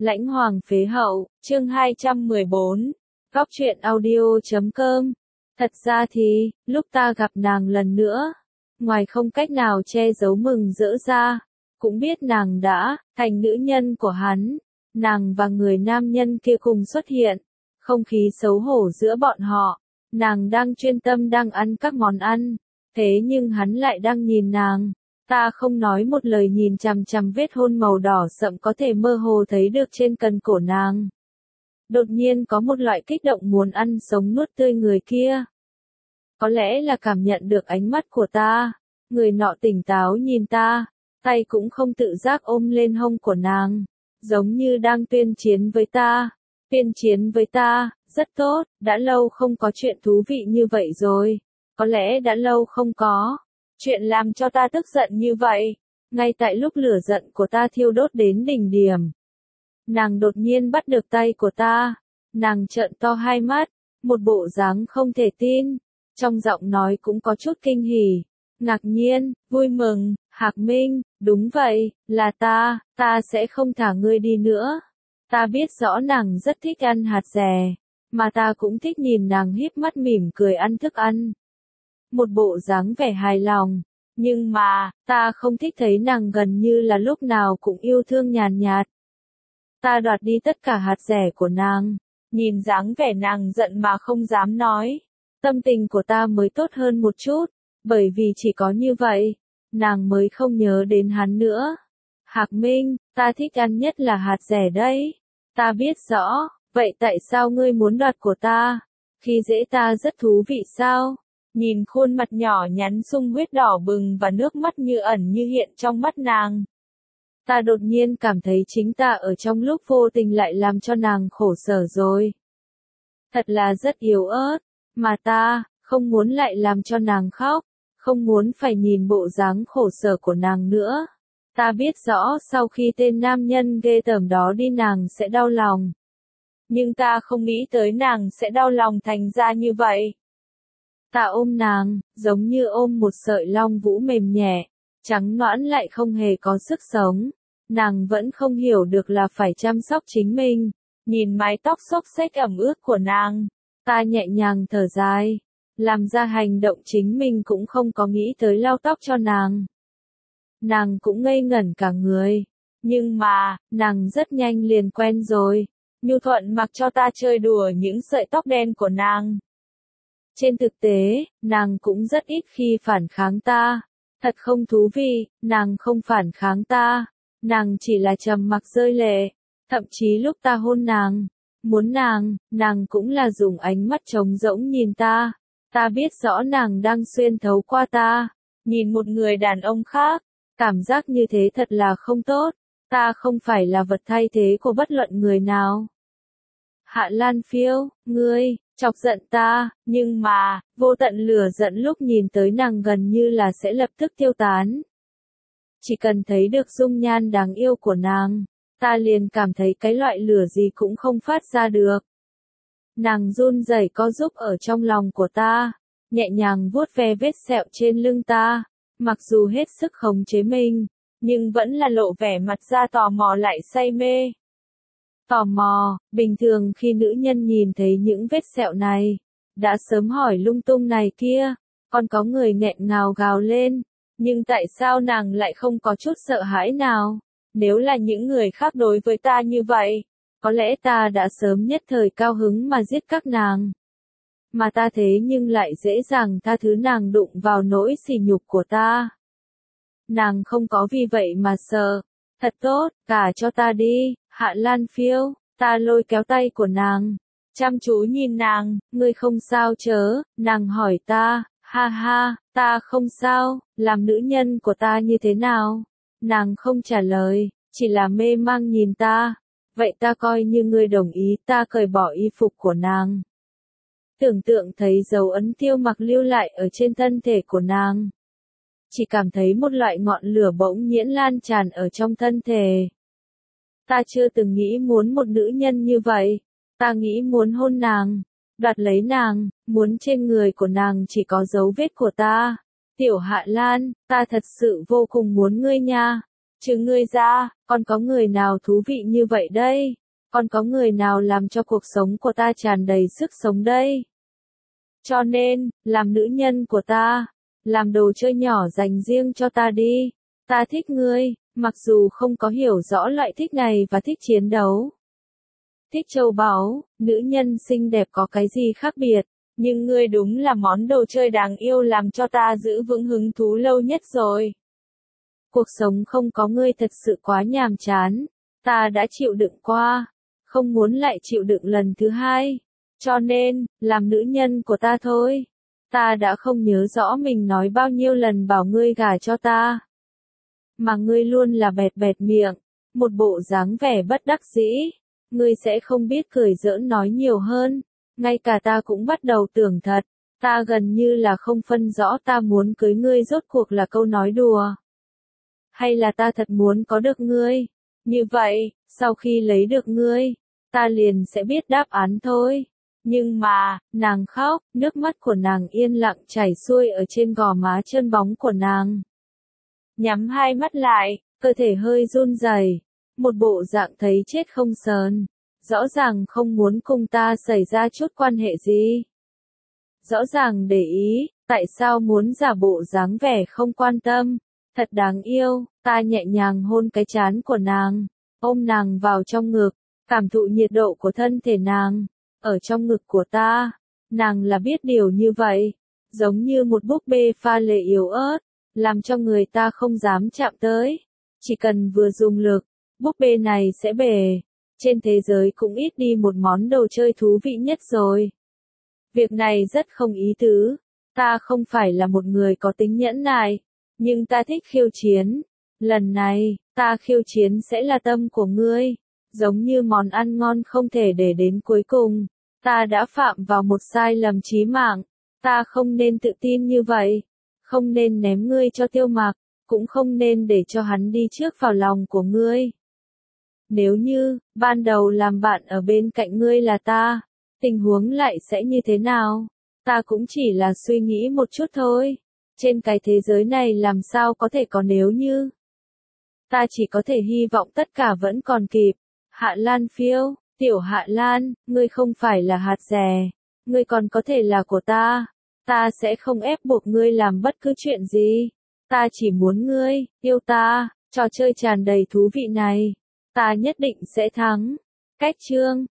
Lãnh Hoàng Phế Hậu, chương 214, Góc truyện audio.com. Thật ra thì, lúc ta gặp nàng lần nữa, ngoài không cách nào che giấu mừng rỡ ra, cũng biết nàng đã thành nữ nhân của hắn. Nàng và người nam nhân kia cùng xuất hiện, không khí xấu hổ giữa bọn họ. Nàng đang chuyên tâm đang ăn các món ăn, thế nhưng hắn lại đang nhìn nàng. Ta không nói một lời nhìn chằm chằm vết hôn màu đỏ sậm có thể mơ hồ thấy được trên cần cổ nàng. Đột nhiên có một loại kích động muốn ăn sống nuốt tươi người kia. Có lẽ là cảm nhận được ánh mắt của ta, người nọ tỉnh táo nhìn ta, tay cũng không tự giác ôm lên hông của nàng, giống như đang tuyên chiến với ta. Tuyên chiến với ta, rất tốt, đã lâu không có chuyện thú vị như vậy rồi. Có lẽ đã lâu không có chuyện làm cho ta tức giận như vậy. Ngay tại lúc lửa giận của ta thiêu đốt đến đỉnh điểm, nàng đột nhiên bắt được tay của ta. Nàng trợn to hai mắt, một bộ dáng không thể tin, trong giọng nói cũng có chút kinh hỉ, ngạc nhiên, vui mừng. Hạc Minh, đúng vậy, là ta sẽ không thả ngươi đi nữa. Ta biết rõ nàng rất thích ăn hạt dẻ, mà ta cũng thích nhìn nàng híp mắt mỉm cười ăn thức ăn. Một bộ dáng vẻ hài lòng, nhưng mà, ta không thích thấy nàng gần như là lúc nào cũng yêu thương nhàn nhạt. Ta đoạt đi tất cả hạt dẻ của nàng, nhìn dáng vẻ nàng giận mà không dám nói. Tâm tình của ta mới tốt hơn một chút, bởi vì chỉ có như vậy, nàng mới không nhớ đến hắn nữa. Hạc Minh, ta thích ăn nhất là hạt dẻ đấy. Ta biết rõ, vậy tại sao ngươi muốn đoạt của ta? Khi dễ ta rất thú vị sao? Nhìn khuôn mặt nhỏ nhắn sung huyết đỏ bừng và nước mắt như ẩn như hiện trong mắt nàng. Ta đột nhiên cảm thấy chính ta ở trong lúc vô tình lại làm cho nàng khổ sở rồi. Thật là rất yếu ớt, mà ta không muốn lại làm cho nàng khóc, không muốn phải nhìn bộ dáng khổ sở của nàng nữa. Ta biết rõ sau khi tên nam nhân ghê tởm đó đi nàng sẽ đau lòng. Nhưng ta không nghĩ tới nàng sẽ đau lòng thành ra như vậy. Ta ôm nàng, giống như ôm một sợi long vũ mềm nhẹ, trắng nõn lại không hề có sức sống. Nàng vẫn không hiểu được là phải chăm sóc chính mình. Nhìn mái tóc xốc xếch ẩm ướt của nàng, ta nhẹ nhàng thở dài, làm ra hành động chính mình cũng không có nghĩ tới lau tóc cho nàng. Nàng cũng ngây ngẩn cả người, nhưng mà, nàng rất nhanh liền quen rồi, nhu thuận mặc cho ta chơi đùa những sợi tóc đen của nàng. Trên thực tế, nàng cũng rất ít khi phản kháng ta. Thật không thú vị, nàng không phản kháng ta, nàng chỉ là trầm mặc rơi lệ. Thậm chí lúc ta hôn nàng, muốn nàng cũng là dùng ánh mắt trống rỗng nhìn ta. Ta biết rõ nàng đang xuyên thấu qua ta, nhìn một người đàn ông khác. Cảm giác như thế thật là không tốt. Ta không phải là vật thay thế của bất luận người nào. Hạ Lan Phiêu, ngươi chọc giận ta, nhưng mà, vô tận lửa giận lúc nhìn tới nàng gần như là sẽ lập tức tiêu tán. Chỉ cần thấy được dung nhan đáng yêu của nàng, ta liền cảm thấy cái loại lửa gì cũng không phát ra được. Nàng run rẩy co giúp ở trong lòng của ta, nhẹ nhàng vuốt ve vết sẹo trên lưng ta, mặc dù hết sức khống chế mình, nhưng vẫn là lộ vẻ mặt ra tò mò lại say mê. Tò mò, bình thường khi nữ nhân nhìn thấy những vết sẹo này, đã sớm hỏi lung tung này kia, còn có người nghẹn ngào gào lên, nhưng tại sao nàng lại không có chút sợ hãi nào? Nếu là những người khác đối với ta như vậy, có lẽ ta đã sớm nhất thời cao hứng mà giết các nàng. Mà ta thế nhưng lại dễ dàng tha thứ nàng đụng vào nỗi sỉ nhục của ta. Nàng không có vì vậy mà sợ. Thật tốt, cả cho ta đi, Hạ Lan Phiêu. Ta lôi kéo tay của nàng, chăm chú nhìn nàng, ngươi không sao chớ? Nàng hỏi ta, ha ha, ta không sao, làm nữ nhân của ta như thế nào? Nàng không trả lời, chỉ là mê mang nhìn ta. Vậy ta coi như ngươi đồng ý, ta cởi bỏ y phục của nàng. Tưởng tượng thấy dấu ấn tiêu mặc lưu lại ở trên thân thể của nàng. Chỉ cảm thấy một loại ngọn lửa bỗng nhiễn lan tràn ở trong thân thể. Ta chưa từng nghĩ muốn một nữ nhân như vậy. Ta nghĩ muốn hôn nàng, đoạt lấy nàng, muốn trên người của nàng chỉ có dấu vết của ta. Tiểu Hạ Lan, ta thật sự vô cùng muốn ngươi nha. Trừ ngươi ra, còn có người nào thú vị như vậy đây? Còn có người nào làm cho cuộc sống của ta tràn đầy sức sống đây? Cho nên, làm nữ nhân của ta, làm đồ chơi nhỏ dành riêng cho ta đi. Ta thích ngươi, mặc dù không có hiểu rõ loại thích này và thích chiến đấu. Thích châu báu, nữ nhân xinh đẹp có cái gì khác biệt, nhưng ngươi đúng là món đồ chơi đáng yêu làm cho ta giữ vững hứng thú lâu nhất rồi. Cuộc sống không có ngươi thật sự quá nhàm chán, ta đã chịu đựng qua, không muốn lại chịu đựng lần thứ hai, cho nên, làm nữ nhân của ta thôi. Ta đã không nhớ rõ mình nói bao nhiêu lần bảo ngươi gả cho ta. Mà ngươi luôn là bẹt bẹt miệng, một bộ dáng vẻ bất đắc dĩ, ngươi sẽ không biết cười giỡn nói nhiều hơn, ngay cả ta cũng bắt đầu tưởng thật, ta gần như là không phân rõ ta muốn cưới ngươi rốt cuộc là câu nói đùa. Hay là ta thật muốn có được ngươi, như vậy, sau khi lấy được ngươi, ta liền sẽ biết đáp án thôi. Nhưng mà, nàng khóc, nước mắt của nàng yên lặng chảy xuôi ở trên gò má trơn bóng của nàng. Nhắm hai mắt lại, cơ thể hơi run rẩy, một bộ dạng thấy chết không sờn, rõ ràng không muốn cùng ta xảy ra chút quan hệ gì. Rõ ràng để ý, tại sao muốn giả bộ dáng vẻ không quan tâm, thật đáng yêu, ta nhẹ nhàng hôn cái trán của nàng, ôm nàng vào trong ngực, cảm thụ nhiệt độ của thân thể nàng. Ở trong ngực của ta, nàng là biết điều như vậy, giống như một búp bê pha lê yếu ớt, làm cho người ta không dám chạm tới. Chỉ cần vừa dùng lực, búp bê này sẽ bể. Trên thế giới cũng ít đi một món đồ chơi thú vị nhất rồi. Việc này rất không ý tứ, ta không phải là một người có tính nhẫn nại, nhưng ta thích khiêu chiến. Lần này, ta khiêu chiến sẽ là tâm của ngươi. Giống như món ăn ngon không thể để đến cuối cùng, ta đã phạm vào một sai lầm chí mạng, ta không nên tự tin như vậy, không nên ném ngươi cho Tiêu Mặc, cũng không nên để cho hắn đi trước vào lòng của ngươi. Nếu như, ban đầu làm bạn ở bên cạnh ngươi là ta, tình huống lại sẽ như thế nào? Ta cũng chỉ là suy nghĩ một chút thôi, trên cái thế giới này làm sao có thể có nếu như. Ta chỉ có thể hy vọng tất cả vẫn còn kịp. Hạ Lan Phiêu, tiểu Hạ Lan, ngươi không phải là hạt rẻ, ngươi còn có thể là của ta. Ta sẽ không ép buộc ngươi làm bất cứ chuyện gì. Ta chỉ muốn ngươi, yêu ta, trò chơi tràn đầy thú vị này. Ta nhất định sẽ thắng. Cách chương